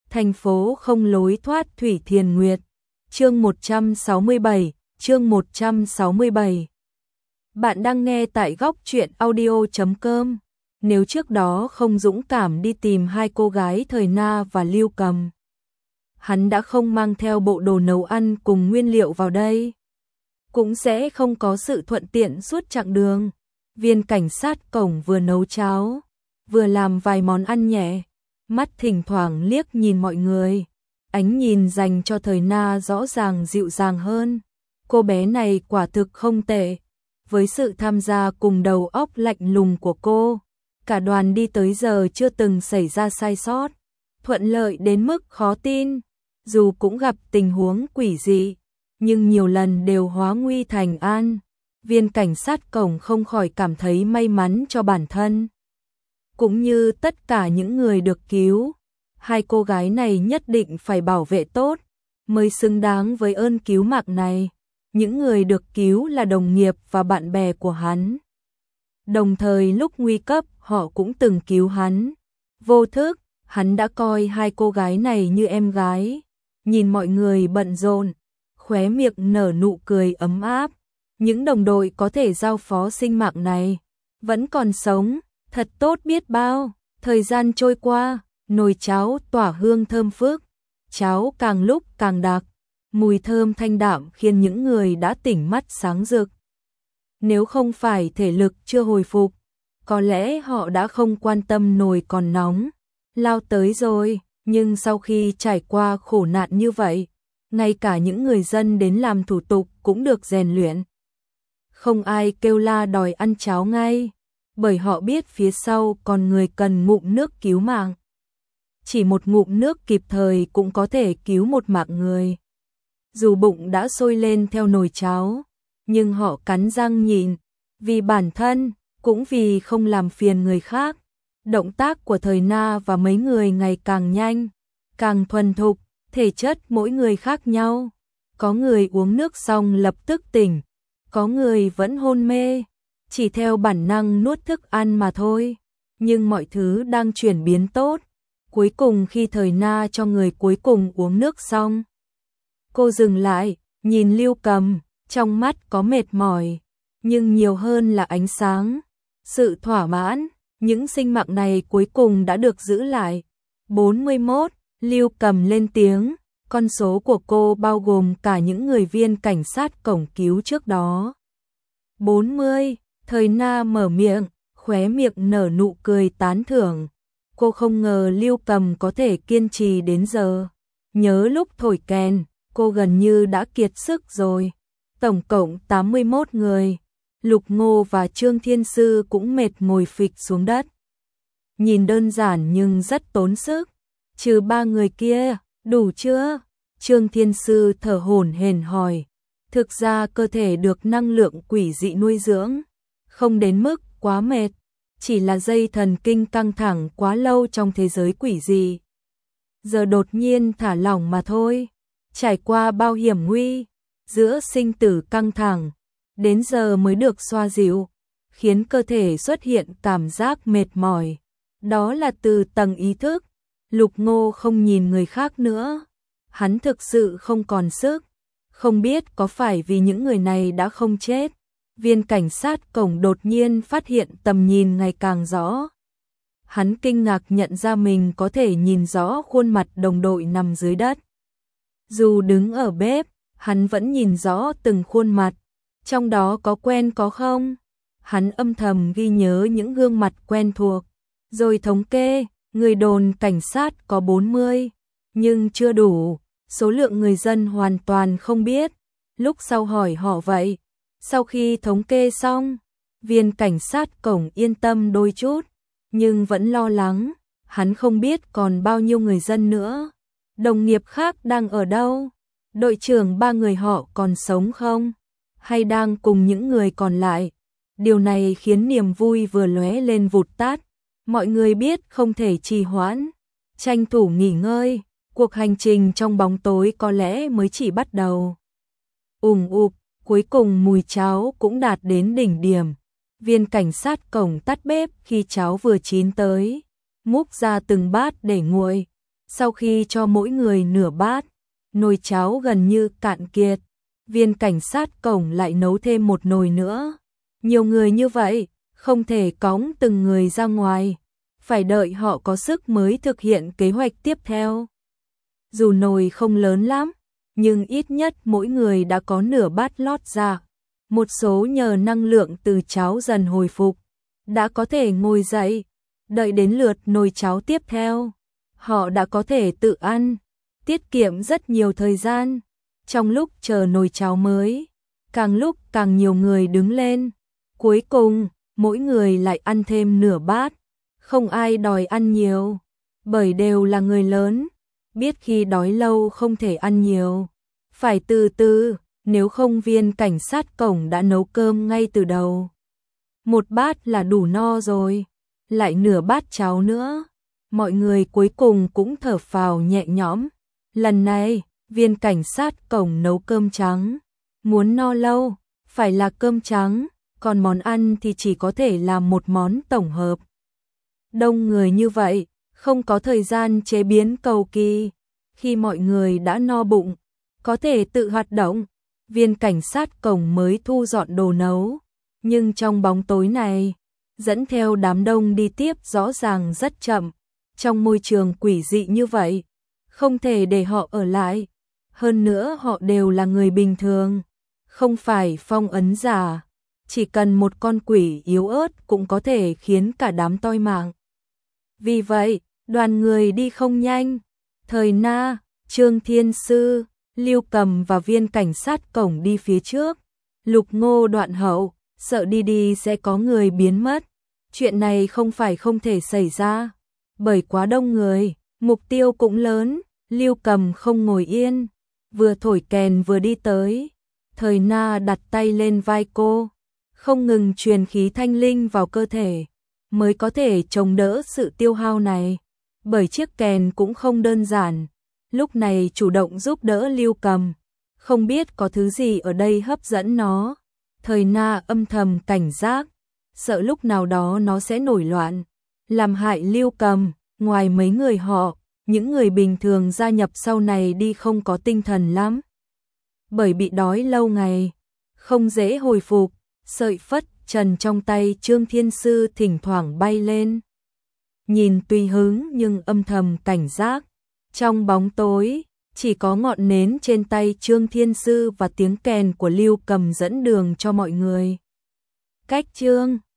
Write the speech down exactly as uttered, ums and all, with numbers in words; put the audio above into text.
Thành phố không lối thoát Thủy Thiền Nguyệt. Chương một trăm sáu mươi bảy, chương một trăm sáu mươi bảy. Bạn đang nghe tại góc truyện audio chấm com. Nếu trước đó không dũng cảm đi tìm hai cô gái Thời Na và Lưu Cầm, hắn đã không mang theo bộ đồ nấu ăn cùng nguyên liệu vào đây, cũng sẽ không có sự thuận tiện suốt chặng đường. Viên cảnh sát cổng vừa nấu cháo, vừa làm vài món ăn nhẹ, mắt thỉnh thoảng liếc nhìn mọi người. Ánh nhìn dành cho Thời Na rõ ràng dịu dàng hơn. Cô bé này quả thực không tệ. Với sự tham gia cùng đầu óc lạnh lùng của cô, cả đoàn đi tới giờ chưa từng xảy ra sai sót, thuận lợi đến mức khó tin. Dù cũng gặp tình huống quỷ dị, nhưng nhiều lần đều hóa nguy thành an. Viên cảnh sát cổng không khỏi cảm thấy may mắn cho bản thân, cũng như tất cả những người được cứu. Hai cô gái này nhất định phải bảo vệ tốt, mới xứng đáng với ơn cứu mạng này. Những người được cứu là đồng nghiệp và bạn bè của hắn. Đồng thời lúc nguy cấp họ cũng từng cứu hắn. Vô thức, hắn đã coi hai cô gái này như em gái. Nhìn mọi người bận rộn, khóe miệng nở nụ cười ấm áp. Những đồng đội có thể giao phó sinh mạng này vẫn còn sống, thật tốt biết bao. Thời gian trôi qua, nồi cháo tỏa hương thơm phức, cháo càng lúc càng đặc, mùi thơm thanh đạm khiến những người đã tỉnh mắt sáng rực. Nếu không phải thể lực chưa hồi phục, có lẽ họ đã không quan tâm nồi còn nóng, lao tới rồi. Nhưng sau khi trải qua khổ nạn như vậy, ngay cả những người dân đến làm thủ tục cũng được rèn luyện. Không ai kêu la đòi ăn cháo ngay, bởi họ biết phía sau còn người cần ngụm nước cứu mạng. Chỉ một ngụm nước kịp thời cũng có thể cứu một mạng người. Dù bụng đã sôi lên theo nồi cháo, nhưng họ cắn răng nhịn, vì bản thân, cũng vì không làm phiền người khác. Động tác của Thời Na và mấy người ngày càng nhanh, càng thuần thục, thể chất mỗi người khác nhau. Có người uống nước xong lập tức tỉnh, có người vẫn hôn mê, chỉ theo bản năng nuốt thức ăn mà thôi. Nhưng mọi thứ đang chuyển biến tốt. Cuối cùng khi Thời Na cho người cuối cùng uống nước xong, cô dừng lại, nhìn Lưu Cầm, trong mắt có mệt mỏi, nhưng nhiều hơn là ánh sáng, sự thỏa mãn. Những sinh mạng này cuối cùng đã được giữ lại. bốn mươi mốt, Lưu Cầm lên tiếng, con số của cô bao gồm cả những người viên cảnh sát cổng cứu trước đó. bốn mươi, Thời Na mở miệng, khóe miệng nở nụ cười tán thưởng. Cô không ngờ Lưu Cầm có thể kiên trì đến giờ. Nhớ lúc thổi kèn, cô gần như đã kiệt sức rồi. Tổng cộng tám mươi mốt người. Lục Ngô và Trương Thiên Sư cũng mệt ngồi phịch xuống đất. Nhìn đơn giản nhưng rất tốn sức. Trừ ba người kia, đủ chưa? Trương Thiên Sư thở hổn hển hỏi. Thực ra cơ thể được năng lượng quỷ dị nuôi dưỡng, không đến mức quá mệt, chỉ là dây thần kinh căng thẳng quá lâu trong thế giới quỷ dị. Giờ đột nhiên thả lỏng mà thôi. Trải qua bao hiểm nguy, giữa sinh tử căng thẳng, đến giờ mới được xoa dịu, khiến cơ thể xuất hiện cảm giác mệt mỏi. Đó là từ tầng ý thức. Lục Ngô không nhìn người khác nữa. Hắn thực sự không còn sức. Không biết có phải vì những người này đã không chết. Viên cảnh sát cổng đột nhiên phát hiện tầm nhìn ngày càng rõ. Hắn kinh ngạc nhận ra mình có thể nhìn rõ khuôn mặt đồng đội nằm dưới đất. Dù đứng ở bếp, hắn vẫn nhìn rõ từng khuôn mặt. Trong đó có quen có không? Hắn âm thầm ghi nhớ những gương mặt quen thuộc, rồi thống kê, người đồn cảnh sát có bốn mươi, nhưng chưa đủ, số lượng người dân hoàn toàn không biết. Lúc sau hỏi họ vậy, sau khi thống kê xong, viên cảnh sát cổng yên tâm đôi chút, nhưng vẫn lo lắng, hắn không biết còn bao nhiêu người dân nữa. Đồng nghiệp khác đang ở đâu? Đội trưởng ba người họ còn sống không? Hay đang cùng những người còn lại? Điều này khiến niềm vui vừa lóe lên vụt tắt. Mọi người biết không thể trì hoãn, tranh thủ nghỉ ngơi, cuộc hành trình trong bóng tối có lẽ mới chỉ bắt đầu. Ùm ụp, cuối cùng mùi cháo cũng đạt đến đỉnh điểm. Viên cảnh sát cổng tắt bếp khi cháo vừa chín tới, múc ra từng bát để nguội, Sau khi cho mỗi người nửa bát, nồi cháo gần như cạn kiệt, viên cảnh sát cổng lại nấu thêm một nồi nữa. Nhiều người như vậy, không thể cõng từng người ra ngoài, phải đợi họ có sức mới thực hiện kế hoạch tiếp theo. Dù nồi không lớn lắm, nhưng ít nhất mỗi người đã có nửa bát lót ra. Một số nhờ năng lượng từ cháo dần hồi phục, đã có thể ngồi dậy, đợi đến lượt nồi cháo tiếp theo. Họ đã có thể tự ăn, tiết kiệm rất nhiều thời gian. Trong lúc chờ nồi cháo mới, càng lúc càng nhiều người đứng lên. Cuối cùng, mỗi người lại ăn thêm nửa bát. Không ai đòi ăn nhiều, bởi đều là người lớn, biết khi đói lâu không thể ăn nhiều. Phải từ từ, nếu không viên cảnh sát cổng đã nấu cơm ngay từ đầu. Một bát là đủ no rồi, lại nửa bát cháo nữa. Mọi người cuối cùng cũng thở phào nhẹ nhõm. Lần này, viên cảnh sát cổng nấu cơm trắng. Muốn no lâu, phải là cơm trắng, còn món ăn thì chỉ có thể làm một món tổng hợp. Đông người như vậy, không có thời gian chế biến cầu kỳ. Khi mọi người đã no bụng, có thể tự hoạt động, viên cảnh sát cổng mới thu dọn đồ nấu. Nhưng trong bóng tối này, dẫn theo đám đông đi tiếp rõ ràng rất chậm. Trong môi trường quỷ dị như vậy, không thể để họ ở lại. Hơn nữa họ đều là người bình thường, không phải phong ấn giả. Chỉ cần một con quỷ yếu ớt cũng có thể khiến cả đám toi mạng. Vì vậy, đoàn người đi không nhanh. Thời Na, Trương Thiên Sư, Lưu Cầm và viên cảnh sát cổng đi phía trước. Lục Ngô đoạn hậu, sợ đi đi sẽ có người biến mất. Chuyện này không phải không thể xảy ra, bởi quá đông người, mục tiêu cũng lớn. Lưu Cầm không ngồi yên, vừa thổi kèn vừa đi tới. Thời Na đặt tay lên vai cô, không ngừng truyền khí thanh linh vào cơ thể, mới có thể chống đỡ sự tiêu hao này. Bởi chiếc kèn cũng không đơn giản, lúc này chủ động giúp đỡ Lưu Cầm, không biết có thứ gì ở đây hấp dẫn nó. Thời Na âm thầm cảnh giác, sợ lúc nào đó nó sẽ nổi loạn, làm hại Lưu Cầm. Ngoài mấy người họ, những người bình thường gia nhập sau này đi không có tinh thần lắm, bởi bị đói lâu ngày, không dễ hồi phục. Sợi phất trần trong tay Trương Thiên Sư thỉnh thoảng bay lên, nhìn tùy hứng nhưng âm thầm cảnh giác. Trong bóng tối, chỉ có ngọn nến trên tay Trương Thiên Sư và tiếng kèn của Lưu Cầm dẫn đường cho mọi người. Cách Trương